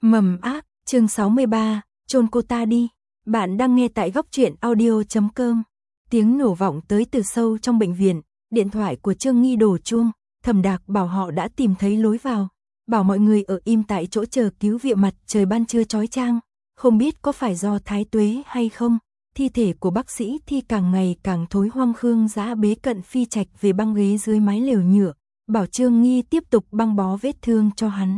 Mầm ác, chương 63, chôn cô ta đi. Bạn đang nghe tại góc truyện audio.com. Tiếng nổ vọng tới từ sâu trong bệnh viện, điện thoại của Trương Nghi đổ chuông, Thẩm Đạc bảo họ đã tìm thấy lối vào, bảo mọi người ở im tại chỗ chờ cứu viện. Mặt trời ban trưa chói chang, không biết có phải do thái tuế hay không, thi thể của bác sĩ Thi càng ngày càng thối hoang. Khương Dã bế Cận Phi Trạch về băng ghế dưới mái lều nhựa, bảo Trương Nghi tiếp tục băng bó vết thương cho hắn.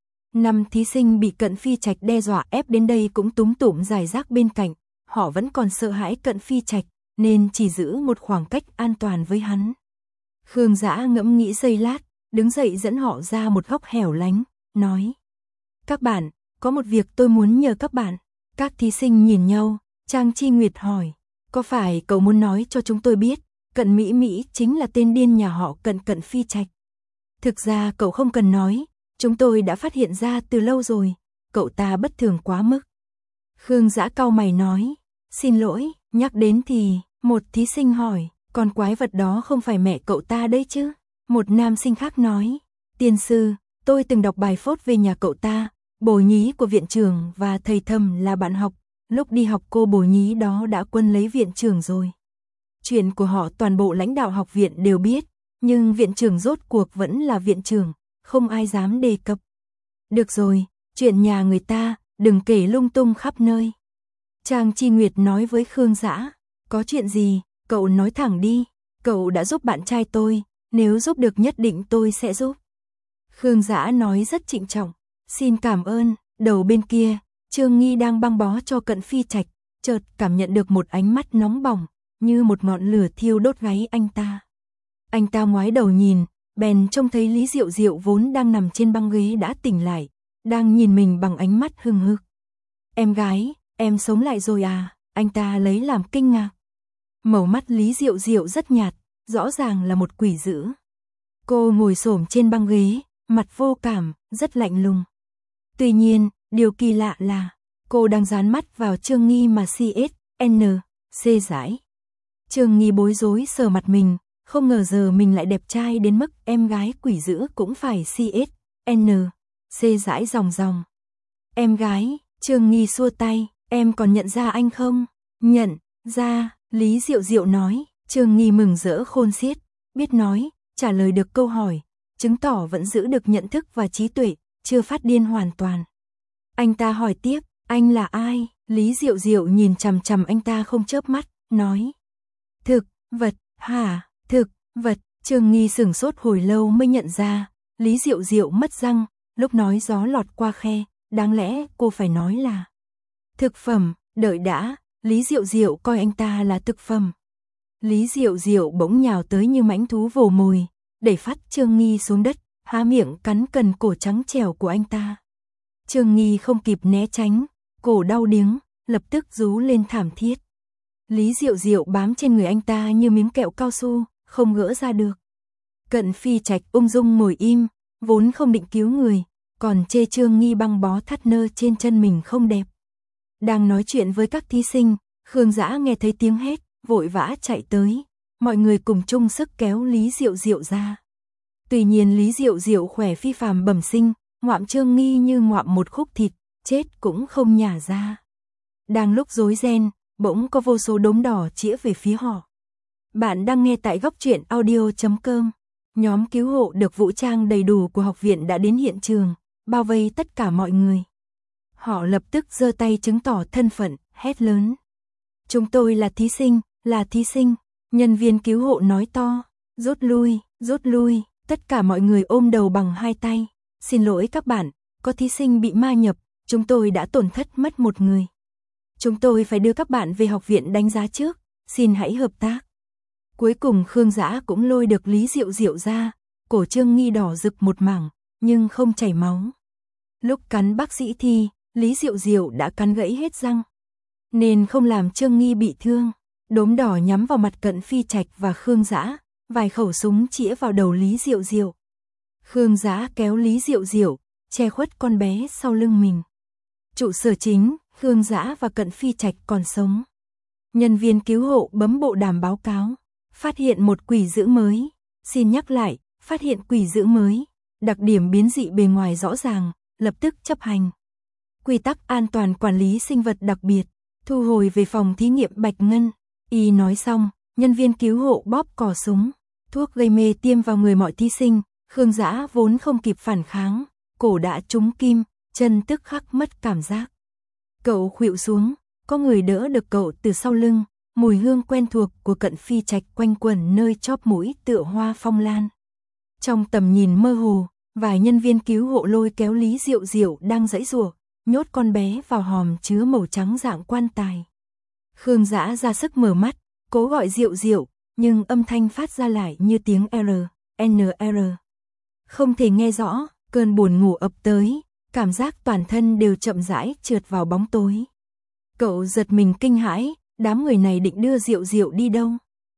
5 thí sinh bị Cận Phi Trạch đe dọa ép đến đây cũng túm tụm rải rác bên cạnh, họ vẫn còn sợ hãi Cận Phi Trạch, nên chỉ giữ một khoảng cách an toàn với hắn. Khương Dã ngẫm nghĩ giây lát, đứng dậy dẫn họ ra một góc hẻo lánh, nói: "Các bạn, có một việc tôi muốn nhờ các bạn." Các thí sinh nhìn nhau, Trang Chi Nguyệt hỏi: "Có phải cậu muốn nói cho chúng tôi biết, Cận Mỹ Mỹ chính là tên điên nhà họ Cận, Cận Phi Trạch?" "Thực ra cậu không cần nói, chúng tôi đã phát hiện ra từ lâu rồi, cậu ta bất thường quá mức." Khương Dã cau mày nói: "Xin lỗi." Nhắc đến thì, một thí sinh hỏi: "Con quái vật đó không phải mẹ cậu ta đấy chứ?" Một nam sinh khác nói: "Tiên sư, tôi từng đọc bài phốt về nhà cậu ta, bồ nhí của viện trưởng và thầy Thầm là bạn học, lúc đi học cô bồ nhí đó đã quân lấy viện trưởng rồi." Chuyện của họ toàn bộ lãnh đạo học viện đều biết, nhưng viện trưởng rốt cuộc vẫn là viện trưởng, không ai dám đề cập. "Được rồi, chuyện nhà người ta, đừng kể lung tung khắp nơi." Trang Chi Nguyệt nói với Khương Dã: "Có chuyện gì, cậu nói thẳng đi, cậu đã giúp bạn trai tôi, nếu giúp được nhất định tôi sẽ giúp." Khương Dã nói rất trịnh trọng: "Xin cảm ơn." Đầu bên kia, Trương Nghi đang băng bó cho Cận Phi Trạch, chợt cảm nhận được một ánh mắt nóng bỏng, như một ngọn lửa thiêu đốt gáy anh ta. Anh ta ngoái đầu nhìn, bèn trông thấy Lý Diệu Diệu vốn đang nằm trên băng ghế đã tỉnh lại, đang nhìn mình bằng ánh mắt hừng hực. "Em gái, em sống lại rồi à?" Anh ta lấy làm kinh ngạc. Màu mắt Lý Diệu Diệu rất nhạt, rõ ràng là một quỷ dữ. Cô ngồi xổm trên băng ghế, mặt vô cảm, rất lạnh lùng. Tuy nhiên, điều kỳ lạ là, cô đang dán mắt vào Trương Nghi mà CSN dãi. Trương Nghi bối rối sờ mặt mình, không ngờ giờ mình lại đẹp trai đến mức em gái quỷ dữ cũng phải CSN dãi ròng ròng. "Em gái." Trương Nghi xua tay: "Em còn nhận ra anh không?" "Nhận ra." Lý Diệu Diệu nói. Trương Nghi mừng rỡ khôn xiết, biết nói, trả lời được câu hỏi, chứng tỏ vẫn giữ được nhận thức và trí tuệ, chưa phát điên hoàn toàn. Anh ta hỏi tiếp: "Anh là ai?" Lý Diệu Diệu nhìn chằm chằm anh ta không chớp mắt, nói: "Thực vật." "Hả? Thực vật?" Trương Nghi sửng sốt hồi lâu mới nhận ra, Lý Diệu Diệu mất răng, lúc nói gió lọt qua khe, đáng lẽ cô phải nói là thực phẩm. Đợi đã, Lý Diệu Diệu coi anh ta là thực phẩm. Lý Diệu Diệu bỗng nhào tới như mãnh thú vồ mồi, đẩy phát Trương Nghi xuống đất, há miệng cắn cần cổ trắng trẻo của anh ta. Trương Nghi không kịp né tránh, cổ đau điếng, lập tức rú lên thảm thiết. Lý Diệu Diệu bám trên người anh ta như miếng kẹo cao su, không gỡ ra được. Cận Phi Trạch ung dung ngồi im, vốn không định cứu người, còn chê Trương Nghi băng bó thắt nơ trên chân mình không đẹp. Đang nói chuyện với các thí sinh, Khương Dã nghe thấy tiếng hét, vội vã chạy tới, mọi người cùng chung sức kéo Lý Diệu Diệu ra. Tuy nhiên Lý Diệu Diệu khỏe phi phàm bẩm sinh, ngoạm Trương Nghi như ngoạm một khúc thịt, chết cũng không nhả ra. Đang lúc rối ren, bỗng có vô số đốm đỏ chĩa về phía họ. Bạn đang nghe tại góc truyện audio.com. Nhóm cứu hộ được vũ trang đầy đủ của học viện đã đến hiện trường, bao vây tất cả mọi người. Họ lập tức giơ tay chứng tỏ thân phận, hét lớn: "Chúng tôi là thí sinh, là thí sinh." Nhân viên cứu hộ nói to: "Rút lui, rút lui." Tất cả mọi người ôm đầu bằng hai tay: "Xin lỗi các bạn, có thí sinh bị ma nhập, chúng tôi đã tổn thất mất một người. Chúng tôi phải đưa các bạn về học viện đánh giá trước, xin hãy hợp tác." Cuối cùng Khương Dã cũng lôi được Lý Diệu Diệu ra, cổ Trương Nghi đỏ rực một mảng, nhưng không chảy máu. Lúc cắn bác sĩ Thi, Lý Diệu Diệu đã cắn gãy hết răng, nên không làm Trương Nghi bị thương. Đốm đỏ nhắm vào mặt Cận Phi Trạch và Khương Dã, vài khẩu súng chĩa vào đầu Lý Diệu Diệu. Khương Dã kéo Lý Diệu Diệu, che khuất con bé sau lưng mình. Trụ sở chính, Khương Dã và Cận Phi Trạch còn sống. Nhân viên cứu hộ bấm bộ đàm báo cáo: "Phát hiện một quỷ dữ mới." Xin nhắc lại, phát hiện quỷ dữ mới, đặc điểm biến dị bề ngoài rõ ràng, lập tức chấp hành. Quy tắc an toàn quản lý sinh vật đặc biệt, thu hồi về phòng thí nghiệm Bạch Ngân. Y nói xong, nhân viên cứu hộ bóp cò súng, thuốc gây mê tiêm vào người mọi thí sinh. Khương Dã vốn không kịp phản kháng, cổ đã trúng kim, chân tức khắc mất cảm giác. Cậu khuỵu xuống, có người đỡ được cậu từ sau lưng, mùi hương quen thuộc của Cận Phi Trạch quanh quẩn nơi chóp mũi tựa hoa phong lan. Trong tầm nhìn mơ hồ, vài nhân viên cứu hộ lôi kéo Lý Diệu Diệu đang giãy giụa, nhốt con bé vào hòm chứa màu trắng dạng quan tài. Khương Dã ra sức mở mắt, cố gọi Diệu Diệu, nhưng âm thanh phát ra lại như tiếng R, NR. Không thể nghe rõ, cơn buồn ngủ ập tới, cảm giác toàn thân đều chậm rãi trượt vào bóng tối. Cậu giật mình kinh hãi, đám người này định đưa Diệu Diệu đi đâu?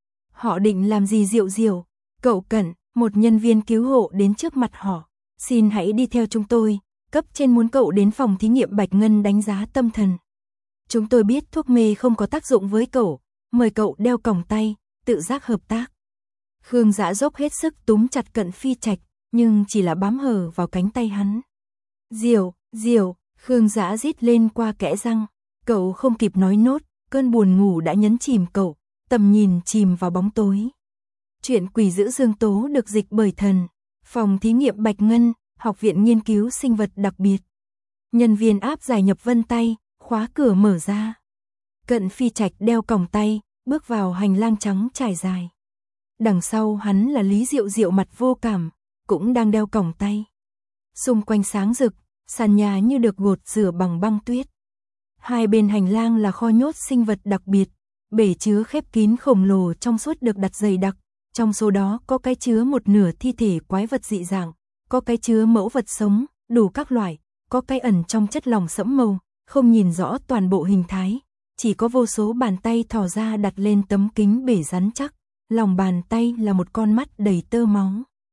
Họ định làm gì Diệu Diệu? Cậu Cẩn, một nhân viên cứu hộ đến trước mặt họ. Xin hãy đi theo chúng tôi, cấp trên muốn cậu đến phòng thí nghiệm Bạch Ngân đánh giá tâm thần. Chúng tôi biết thuốc mê không có tác dụng với cậu, mời cậu đeo còng tay, tự giác hợp tác. Khương Dã dốc hết sức túm chặt Cận Phi Trạch, nhưng chỉ là bám hở vào cánh tay hắn. Diệu, Diệu, Khương Dã rít lên qua kẽ răng. Cậu không kịp nói nốt, cơn buồn ngủ đã nhấn chìm cậu, tầm nhìn chìm vào bóng tối. Chuyện Quỷ Dữ Dương Tố được dịch bởi Thần. Phòng thí nghiệm Bạch Ngân, Học viện nghiên cứu sinh vật đặc biệt. Nhân viên áp giải nhập vân tay, khóa cửa mở ra. Cận Phi Trạch đeo còng tay, bước vào hành lang trắng trải dài. Đằng sau hắn là Lý Diệu Diệu mặt vô cảm, cũng đang đeo còng tay. Xung quanh sáng rực, sàn nhà như được gột rửa bằng băng tuyết. Hai bên hành lang là kho nhốt sinh vật đặc biệt, bể chứa khép kín khổng lồ trong suốt được đặt dày đặc, trong số đó có cái chứa một nửa thi thể quái vật dị dạng, có cái chứa mẫu vật sống, đủ các loại, có cái ẩn trong chất lỏng sẫm màu, không nhìn rõ toàn bộ hình thái, chỉ có vô số bàn tay thò ra đặt lên tấm kính bể rắn chắc, lòng bàn tay là một con mắt đầy tơ máu.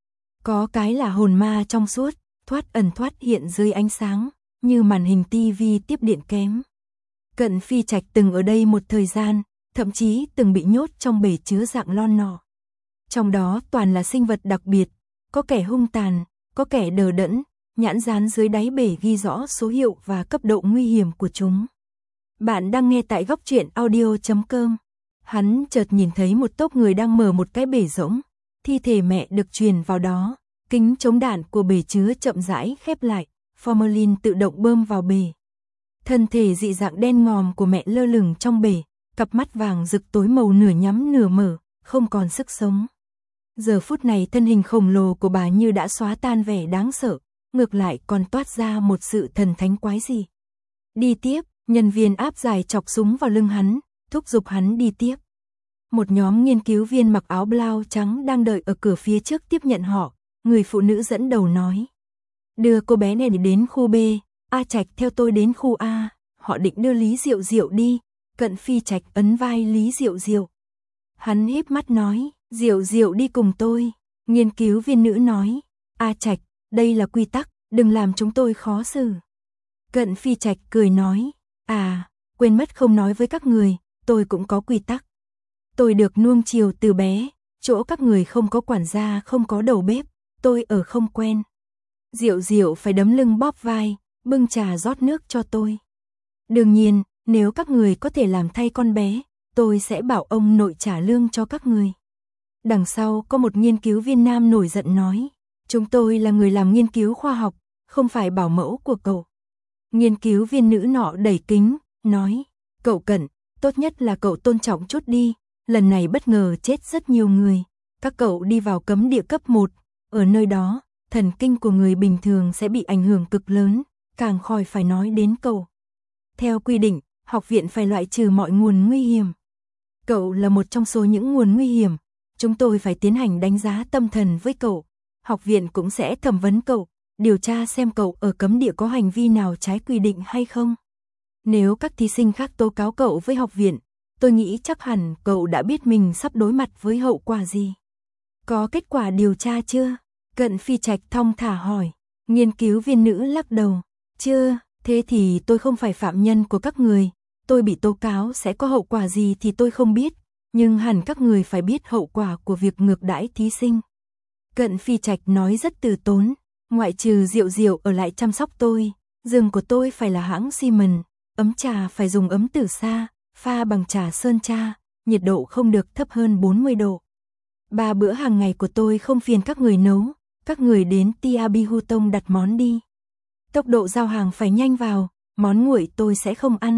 Có cái là hồn ma trong suốt, thoát ẩn thoát hiện dưới ánh sáng, như màn hình tivi tiếp điện kém. Cận Phi Trạch từng ở đây một thời gian, thậm chí từng bị nhốt trong bể chứa dạng lon nọ. Trong đó toàn là sinh vật đặc biệt, có kẻ hung tàn, có kẻ đờ đẫn, nhãn dán dưới đáy bể ghi rõ số hiệu và cấp độ nguy hiểm của chúng. Bạn đang nghe tại góc truyện audio.com. Hắn chợt nhìn thấy một tốp người đang mở một cái bể rỗng, thi thể mẹ được truyền vào đó, kính chống đạn của bể chứa chậm rãi khép lại, formalin tự động bơm vào bể. Thân thể dị dạng đen ngòm của mẹ lơ lửng trong bể, cặp mắt vàng rực tối màu nửa nhắm nửa mở, không còn sức sống. Giờ phút này thân hình khổng lồ của bà như đã xóa tan vẻ đáng sợ, ngược lại còn toát ra một sự thần thánh quái dị. Đi tiếp, nhân viên áp giải chọc súng vào lưng hắn, thúc giục hắn đi tiếp. Một nhóm nghiên cứu viên mặc áo blau trắng đang đợi ở cửa phía trước tiếp nhận họ, người phụ nữ dẫn đầu nói. Đưa cô bé này đến khu B, A Trạch theo tôi đến khu A, họ định đưa Lý Diệu Diệu đi. Cận Phi Trạch ấn vai Lý Diệu Diệu. Hắn híp mắt nói, Diệu Diệu đi cùng tôi. Nghiên cứu viên nữ nói, A Trạch, đây là quy tắc, đừng làm chúng tôi khó xử. Cận Phi Trạch cười nói, quên mất không nói với các người, tôi cũng có quy tắc. Tôi được nuông chiều từ bé, chỗ các người không có quản gia, không có đầu bếp, tôi ở không quen. Diệu Diệu phải đấm lưng bóp vai, bưng trà rót nước cho tôi. Đương nhiên, nếu các người có thể làm thay con bé, tôi sẽ bảo ông nội trả lương cho các người. Đằng sau có một nghiên cứu viên nam nổi giận nói, chúng tôi là người làm nghiên cứu khoa học, không phải bảo mẫu của cậu. Nghiên cứu viên nữ nọ đẩy kính, nói, cậu Cẩn, tốt nhất là cậu tôn trọng chút đi, lần này bất ngờ chết rất nhiều người, các cậu đi vào cấm địa cấp 1, ở nơi đó, thần kinh của người bình thường sẽ bị ảnh hưởng cực lớn, càng khỏi phải nói đến cậu. Theo quy định, học viện phải loại trừ mọi nguồn nguy hiểm. Cậu là một trong số những nguồn nguy hiểm, chúng tôi phải tiến hành đánh giá tâm thần với cậu. Học viện cũng sẽ thẩm vấn cậu, điều tra xem cậu ở cấm địa có hành vi nào trái quy định hay không. Nếu các thí sinh khác tố cáo cậu với học viện, tôi nghĩ chắc hẳn cậu đã biết mình sắp đối mặt với hậu quả gì. Có kết quả điều tra chưa? Cận Phi Trạch thong thả hỏi. Nghiên cứu viên nữ lắc đầu. Chưa, thế thì tôi không phải phạm nhân của các người. Tôi bị tố cáo sẽ có hậu quả gì thì tôi không biết, nhưng hẳn các người phải biết hậu quả của việc ngược đãi thí sinh. Cận Phi Trạch nói rất từ tốn, ngoại trừ Diệu Diệu ở lại chăm sóc tôi, Giường của tôi phải là hãng Siemens, ấm trà phải dùng ấm từ xa, pha bằng trà sơn tra, nhiệt độ không được thấp hơn 40 độ. 3 bữa hàng ngày của tôi không phiền các người nấu, các người đến Tia Bi Hutong đặt món đi. Tốc độ giao hàng phải nhanh vào, món nguội tôi sẽ không ăn.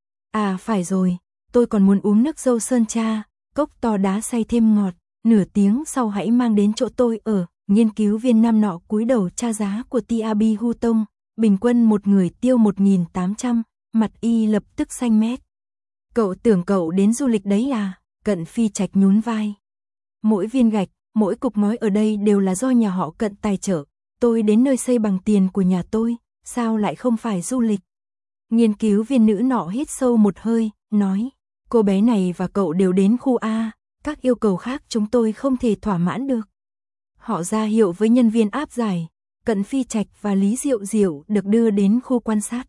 À phải rồi, tôi còn muốn uống nước dâu sơn tra, cốc to đá xay thêm ngọt, nửa tiếng sau hãy mang đến chỗ tôi ở. Nghiên cứu viên nam nọ cúi đầu tra giá của Tia Bi Hutong, bình quân một người tiêu 1.800, mặt y lập tức xanh mét. Cậu tưởng cậu đến du lịch đấy à? Cận Phi Trạch nhún vai. Mỗi viên gạch, mỗi cục ngói ở đây đều là do nhà họ Cận tài trợ, tôi đến nơi xây bằng tiền của nhà tôi, sao lại không phải du lịch? Nghiên cứu viên nữ nọ hít sâu một hơi, nói, cô bé này và cậu đều đến khu A, các yêu cầu khác chúng tôi không thể thỏa mãn được. Họ ra hiệu với nhân viên áp giải, Cận Phi Trạch và Lý Diệu Diệu được đưa đến khu quan sát.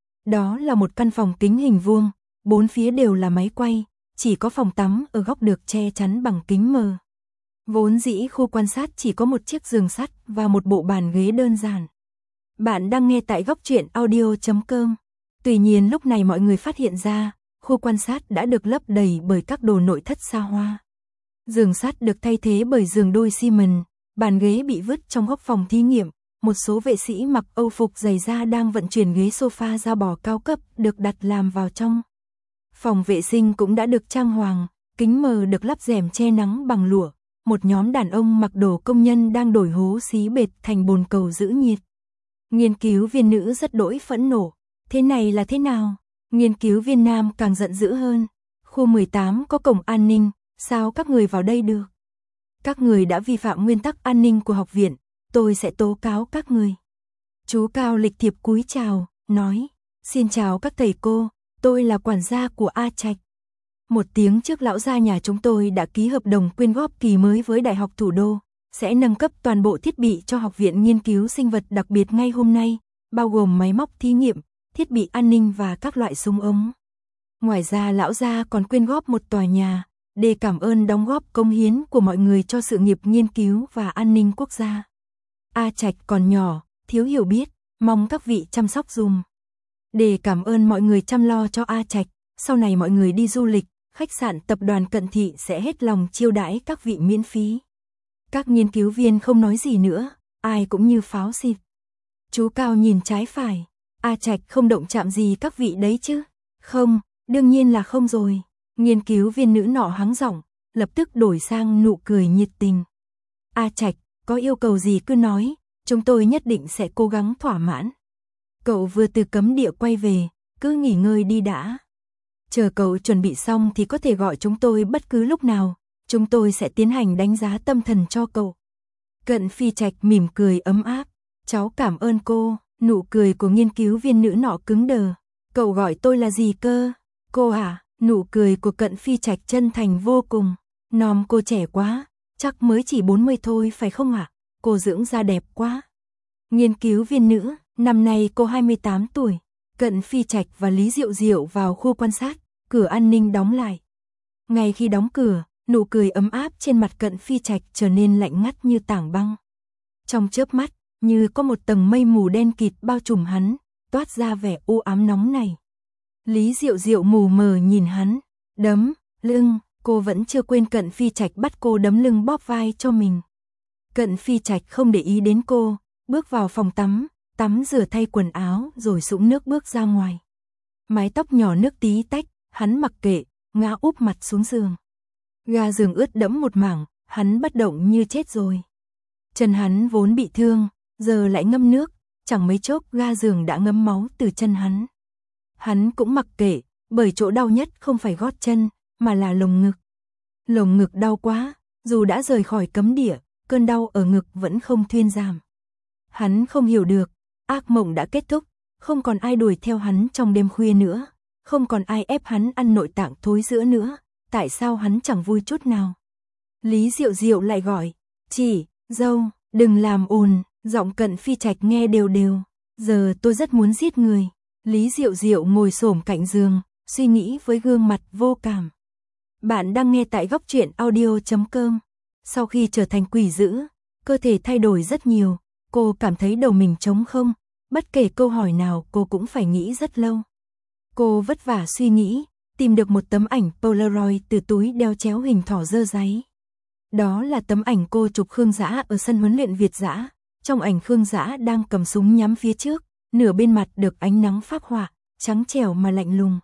Đó là một căn phòng kính hình vuông, bốn phía đều là máy quay, chỉ có phòng tắm ở góc được che chắn bằng kính mờ. Vốn dĩ khu quan sát chỉ có một chiếc giường sắt và một bộ bàn ghế đơn giản. Bạn đang nghe tại góc truyện audio.com. Tuy nhiên lúc này mọi người phát hiện ra, khu quan sát đã được lấp đầy bởi các đồ nội thất xa hoa. Giường sắt được thay thế bởi giường đôi Siemens, bàn ghế bị vứt trong góc phòng thí nghiệm, một số vệ sĩ mặc âu phục giày da đang vận chuyển ghế sofa da bò cao cấp được đặt làm vào trong. Phòng vệ sinh cũng đã được trang hoàng, kính mờ được lắp rèm che nắng bằng lụa, một nhóm đàn ông mặc đồ công nhân đang đổi hố xí bệt thành bồn cầu giữ nhiệt. Nghiên cứu viên nữ rất đỗi phẫn nộ, thế này là thế nào? Nghiên cứu viên nam càng giận dữ hơn, khu 18 có cổng an ninh, sao các người vào đây được? Các người đã vi phạm nguyên tắc an ninh của học viện, tôi sẽ tố cáo các người. Chú cao lịch thiệp cúi chào, nói, xin chào các thầy cô, tôi là quản gia của A Trạch. Một tiếng trước lão gia nhà chúng tôi đã ký hợp đồng quyên góp kỳ mới với Đại học Thủ đô, sẽ nâng cấp toàn bộ thiết bị cho Học viện Nghiên cứu Sinh vật đặc biệt ngay hôm nay, bao gồm máy móc thí nghiệm, thiết bị an ninh và các loại súng ống. Ngoài ra lão gia còn quyên góp một tòa nhà, để cảm ơn đóng góp công hiến của mọi người cho sự nghiệp nghiên cứu và an ninh quốc gia. A Trạch còn nhỏ, thiếu hiểu biết, mong các vị chăm sóc dùm. Để cảm ơn mọi người chăm lo cho A Trạch, sau này mọi người đi du lịch, khách sạn tập đoàn Cận Thị sẽ hết lòng chiêu đãi các vị miễn phí. Các nghiên cứu viên không nói gì nữa, ai cũng như pháo xịt. Chú Cao nhìn trái phải, A Trạch không động chạm gì các vị đấy chứ? Không, đương nhiên là không rồi. Nghiên cứu viên nữ nọ hắng giọng, lập tức đổi sang nụ cười nhiệt tình. A Trạch, có yêu cầu gì cứ nói, chúng tôi nhất định sẽ cố gắng thỏa mãn. Cậu vừa từ cấm địa quay về, cứ nghỉ ngơi đi đã. Chờ cậu chuẩn bị xong thì có thể gọi chúng tôi bất cứ lúc nào, chúng tôi sẽ tiến hành đánh giá tâm thần cho cậu. Cận Phi Trạch mỉm cười ấm áp, cháu cảm ơn cô, nụ cười của nghiên cứu viên nữ nọ cứng đờ. Cậu gọi tôi là gì cơ? Cô à? Nụ cười của Cận Phi Trạch chân thành vô cùng. Nom cô trẻ quá, chắc mới chỉ 40 thôi phải không ạ? Cô dưỡng da đẹp quá. Nghiên cứu viên nữ, năm nay cô 28 tuổi. Cận Phi Trạch và Lý Diệu Diệu vào khu quan sát, cửa an ninh đóng lại. Ngay khi đóng cửa, nụ cười ấm áp trên mặt Cận Phi Trạch trở nên lạnh ngắt như tảng băng. Trong chớp mắt, như có một tầng mây mù đen kịt bao trùm hắn, toát ra vẻ u ám nóng này. Lý Diệu Diệu mù mờ nhìn hắn, đấm, lưng, cô vẫn chưa quên Cận Phi Trạch bắt cô đấm lưng bóp vai cho mình. Cận Phi Trạch không để ý đến cô, bước vào phòng tắm, tắm rửa thay quần áo rồi sũng nước bước ra ngoài. Mái tóc nhỏ nước tí tách, hắn mặc kệ, ngã úp mặt xuống giường. Ga giường ướt đẫm một mảng, hắn bất động như chết rồi. Chân hắn vốn bị thương, giờ lại ngâm nước, chẳng mấy chốc ga giường đã ngấm máu từ chân hắn. Hắn cũng mặc kệ, bởi chỗ đau nhất không phải gót chân, mà là lồng ngực. Lồng ngực đau quá, dù đã rời khỏi cấm địa, cơn đau ở ngực vẫn không thuyên giảm. Hắn không hiểu được, ác mộng đã kết thúc, không còn ai đuổi theo hắn trong đêm khuya nữa, không còn ai ép hắn ăn nội tạng thối rữa nữa, tại sao hắn chẳng vui chút nào? Lý Diệu Diệu lại gọi, chị, dâu, đừng làm ồn, giọng Cận Phi Trạch nghe đều đều, giờ tôi rất muốn giết người. Lý Diệu Diệu ngồi xổm cạnh giường, suy nghĩ với gương mặt vô cảm. Bạn đang nghe tại góc truyện audio.com. Sau khi trở thành quỷ dữ, cơ thể thay đổi rất nhiều, cô cảm thấy đầu mình trống không, Bất kể câu hỏi nào cô cũng phải nghĩ rất lâu. Cô vất vả suy nghĩ, tìm được một tấm ảnh Polaroid từ túi đeo chéo hình thỏ dơ dáy. Đó là tấm ảnh cô chụp Khương Dã ở sân huấn luyện Việt Dã. Trong ảnh Khương Dã đang cầm súng nhắm phía trước, nửa bên mặt được ánh nắng phác họa, trắng trẻo mà lạnh lùng.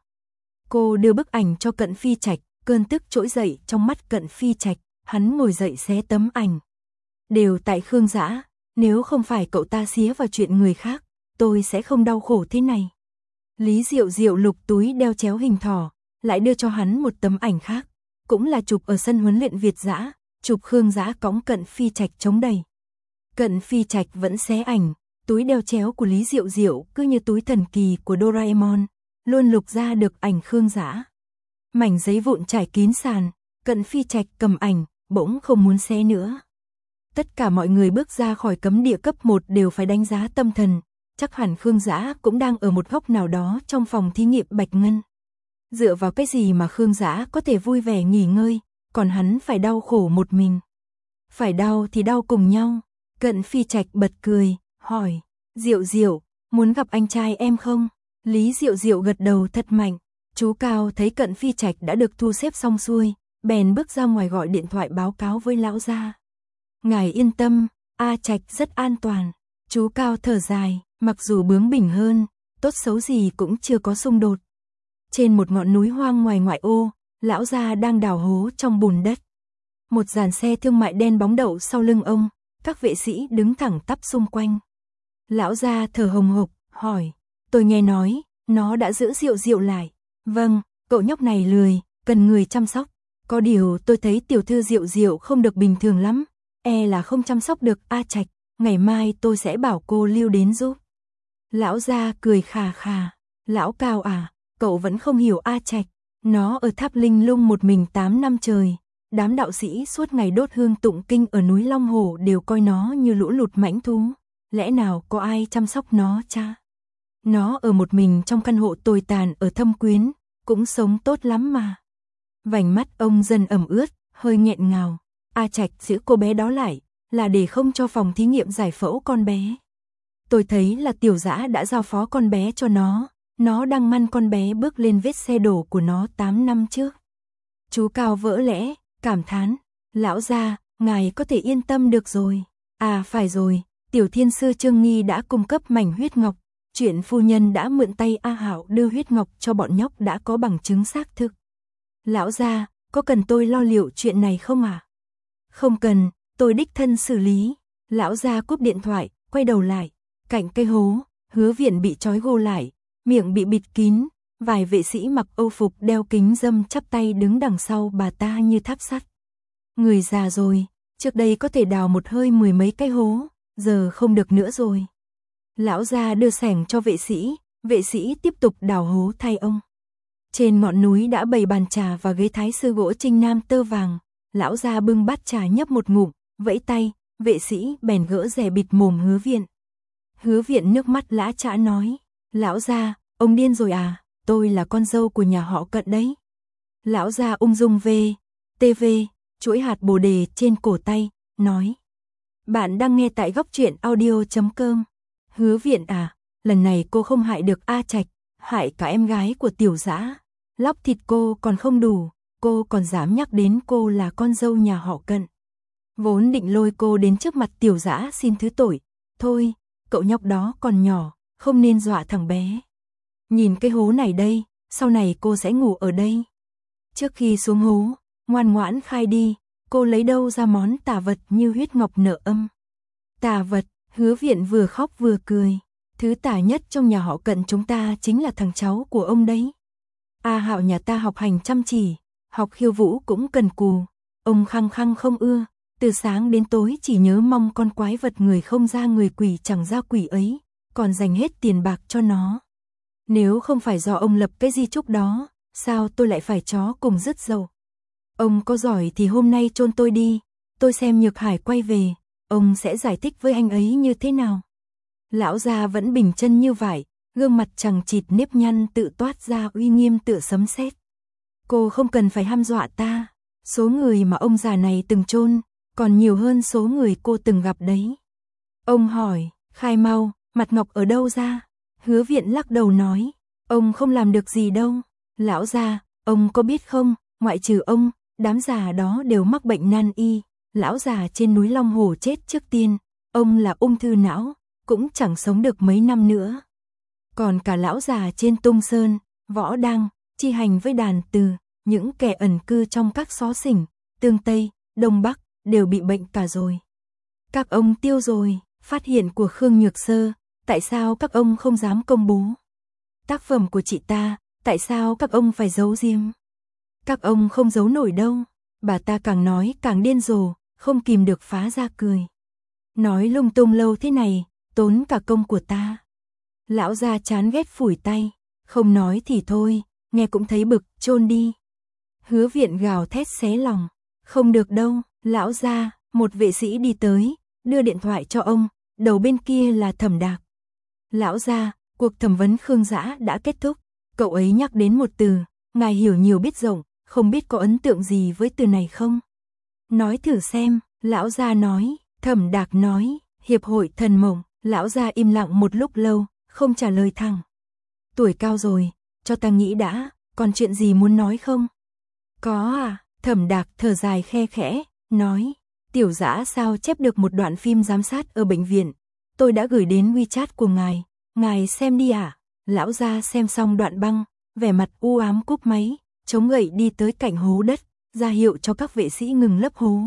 Cô đưa bức ảnh cho Cận Phi Trạch, cơn tức trỗi dậy trong mắt Cận Phi Trạch, hắn ngồi dậy xé tấm ảnh. Đều tại Khương Dã, nếu không phải cậu ta xía vào chuyện người khác, tôi sẽ không đau khổ thế này. Lý Diệu Diệu lục túi đeo chéo hình thỏ, lại đưa cho hắn một tấm ảnh khác, cũng là chụp ở sân huấn luyện Việt Dã, chụp Khương Dã cõng Cận Phi Trạch chống đẩy. Cận Phi Trạch vẫn xé ảnh, túi đeo chéo của Lý Diệu Diệu cứ như túi thần kỳ của Doraemon, luôn lục ra được ảnh Khương Dã. Mảnh giấy vụn trải kín sàn, Cận Phi Trạch cầm ảnh, bỗng không muốn xé nữa. Tất cả mọi người bước ra khỏi cấm địa cấp 1 đều phải đánh giá tâm thần, chắc hẳn Khương Dã cũng đang ở một góc nào đó trong phòng thí nghiệm Bạch Ngân. Dựa vào cái gì mà Khương Dã có thể vui vẻ nghỉ ngơi, còn hắn phải đau khổ một mình. Phải đau thì đau cùng nhau. Cận Phi Trạch bật cười, hỏi, Diệu Diệu, muốn gặp anh trai em không? Lý Diệu Diệu gật đầu thật mạnh. Chú Cao thấy Cận Phi Trạch đã được thu xếp xong xuôi, bèn bước ra ngoài gọi điện thoại báo cáo với lão gia. Ngài yên tâm, A Trạch rất an toàn. Chú Cao thở dài, mặc dù bướng bỉnh hơn, tốt xấu gì cũng chưa có xung đột. Trên một ngọn núi hoang ngoài ngoại ô, lão gia đang đào hố trong bùn đất. Một dàn xe thương mại đen bóng đậu sau lưng ông, các vệ sĩ đứng thẳng tắp xung quanh. Lão gia thở hồng hộc, hỏi, tôi nghe nói, nó đã giữ Diệu Diệu lại. Vâng, cậu nhóc này lười, cần người chăm sóc. Có điều tôi thấy tiểu thư Diệu Diệu không được bình thường lắm, e là không chăm sóc được A Trạch, ngày mai tôi sẽ bảo cô Lưu đến giúp. Lão gia cười khà khà, lão Cao à, cậu vẫn không hiểu A Trạch, nó ở Tháp Linh Lung một mình 8 năm trời. Đám đạo sĩ suốt ngày đốt hương tụng kinh ở núi Long Hồ đều coi nó như lũ lụt mãnh thú. Lẽ nào có ai chăm sóc nó cha? Nó ở một mình trong căn hộ tồi tàn ở Thâm Quyến, cũng sống tốt lắm mà. Vành mắt ông dần ẩm ướt, hơi nghẹn ngào. A Trạch giữ cô bé đó lại, là để không cho phòng thí nghiệm giải phẫu con bé. Tôi thấy là Tiểu Dã đã giao phó con bé cho nó đang mang con bé bước lên vết xe đổ của nó 8 năm trước. Chú Cao vỡ lẽ, cảm thán, lão gia, ngài có thể yên tâm được rồi. À phải rồi, Tiểu Thiên sư Trương Nghi đã cung cấp mảnh huyết ngọc, chuyện phu nhân đã mượn tay A Hạo đưa huyết ngọc cho bọn nhóc đã có bằng chứng xác thực. Lão gia, có cần tôi lo liệu chuyện này không à? Không cần, tôi đích thân xử lý. Lão gia cúp điện thoại, quay đầu lại, cạnh cây hố, Hứa Viện bị trói gô lại, miệng bị bịt kín, vài vệ sĩ mặc âu phục đeo kính râm chắp tay đứng đằng sau bà ta như tháp sắt. Người già rồi, trước đây có thể đào một hơi 10 mấy cái hố, giờ không được nữa rồi. Lão gia đưa xẻng cho vệ sĩ tiếp tục đào hố thay ông. Trên ngọn núi đã bày bàn trà và ghế thái sư gỗ Trinh Nam tơ vàng, lão gia bưng bát trà nhấp một ngụm, vẫy tay, vệ sĩ bèn gỡ rẻ bịt mồm Hứa Viện. Hứa Viện nước mắt lã chã nói, lão gia, ông điên rồi à, tôi là con dâu của nhà họ Cận đấy. Lão gia ung dung TV, chuỗi hạt bồ đề trên cổ tay, nói. Bạn đang nghe tại góc truyện audio.com. Hứa Viện à, lần này cô không hại được A Trạch, hại cả em gái của Tiểu Dã. Lóc thịt cô còn không đủ, cô còn dám nhắc đến cô là con dâu nhà họ Cận. Vốn định lôi cô đến trước mặt Tiểu Dã xin thứ tội. Thôi, cậu nhóc đó còn nhỏ, không nên dọa thằng bé. Nhìn cái hố này đây, sau này cô sẽ ngủ ở đây. Trước khi xuống hố, ngoan ngoãn khai đi, cô lấy đâu ra món tà vật như huyết ngọc nợ âm. Tà vật, Hứa Viện vừa khóc vừa cười. Thứ tà nhất trong nhà họ Cận chúng ta chính là thằng cháu của ông đấy. A Hạo nhà ta học hành chăm chỉ, học khiêu vũ cũng cần cù. Ông khăng khăng không ưa, từ sáng đến tối chỉ nhớ mong con quái vật người không ra người quỷ chẳng ra quỷ ấy, còn dành hết tiền bạc cho nó. Nếu không phải do ông lập cái di chúc đó, sao tôi lại phải chó cùng rứt dầu? Ông có giỏi thì hôm nay chôn tôi đi, tôi xem Nhược Hải quay về, ông sẽ giải thích với anh ấy như thế nào? Lão già vẫn bình chân như vậy, gương mặt chằng chịt nếp nhăn tự toát ra uy nghiêm tựa sấm sét. Cô không cần phải hăm dọa ta, số người mà ông già này từng chôn còn nhiều hơn số người cô từng gặp đấy. Ông hỏi, khai mau, Mặt ngọc ở đâu ra? Hứa Viện lắc đầu nói, ông không làm được gì đâu. Lão gia, ông có biết không, ngoại trừ ông, đám già đó đều mắc bệnh nan y. Lão già trên núi Long Hồ chết trước tiên, ông là ung thư não, cũng chẳng sống được mấy năm nữa. Còn cả lão già trên Tung Sơn, Võ Đăng, Chi Hành với Đàn Từ, những kẻ ẩn cư trong các xó xỉnh, Tương Tây, Đông Bắc, đều bị bệnh cả rồi. Các ông tiêu rồi, phát hiện của Khương Nhược Sơ, tại sao các ông không dám công bố? Tác phẩm của chị ta, tại sao các ông phải giấu riêng? Các ông không giấu nổi đâu. Bà ta càng nói càng điên rồ, không kìm được phá ra cười. Nói lung tung lâu thế này, tốn cả công của ta. Lão gia chán ghét phủi tay, không nói thì thôi, nghe cũng thấy bực, chôn đi. Hứa Viện gào thét xé lòng, không được đâu, lão gia. Một vệ sĩ đi tới, đưa điện thoại cho ông, đầu bên kia là Thẩm Đạc. Lão gia, cuộc thẩm vấn Khương Dã đã kết thúc, cậu ấy nhắc đến một từ, ngài hiểu nhiều biết rộng, không biết có ấn tượng gì với từ này không? Nói thử xem, lão gia nói. Thẩm Đạc nói, hiệp hội thần mộng. Lão gia im lặng một lúc lâu, không trả lời thẳng. Tuổi cao rồi, cho ta nghĩ đã, còn chuyện gì muốn nói không? Có à, Thẩm Đạc thở dài khe khẽ, nói, Tiểu Dã sao chép được một đoạn phim giám sát ở bệnh viện, tôi đã gửi đến WeChat của ngài xem đi à? Lão gia xem xong đoạn băng, vẻ mặt u ám cúp máy, chống gậy đi tới cạnh hố đất, ra hiệu cho các vệ sĩ ngừng lấp hố.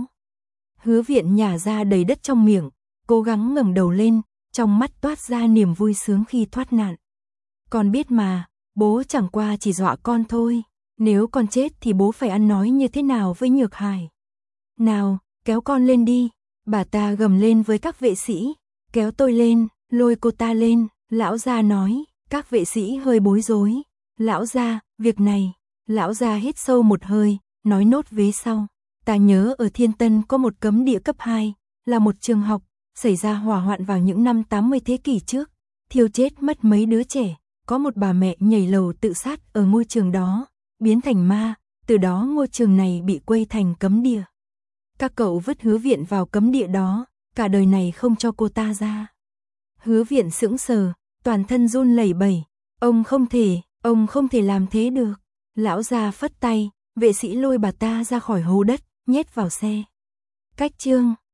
Hứa Viện nhả ra đầy đất trong miệng, cố gắng ngẩng đầu lên, trong mắt toát ra niềm vui sướng khi thoát nạn. Con biết mà, bố chẳng qua chỉ dọa con thôi, nếu con chết thì bố phải ăn nói như thế nào với Nhược Hải? Nào, kéo con lên đi, bà ta gầm lên với các vệ sĩ, kéo tôi lên, lôi cô ta lên, lão gia nói, các vệ sĩ hơi bối rối. Lão gia, việc này, lão gia hít sâu một hơi, nói nốt vế sau. Ta nhớ ở Thiên Tân có một cấm địa cấp 2, là một trường học, xảy ra hỏa hoạn vào những năm 80 thế kỷ trước, thiêu chết mất mấy đứa trẻ, có một bà mẹ nhảy lầu tự sát ở ngôi trường đó, biến thành ma, từ đó ngôi trường này bị quây thành cấm địa. Các cậu vứt Hứa Viện vào cấm địa đó, cả đời này không cho cô ta ra. Hứa Viện sững sờ, toàn thân run lẩy bẩy, ông không thể làm thế được. Lão gia phất tay, vệ sĩ lôi bà ta ra khỏi hố đất, nhét vào xe. Cách chương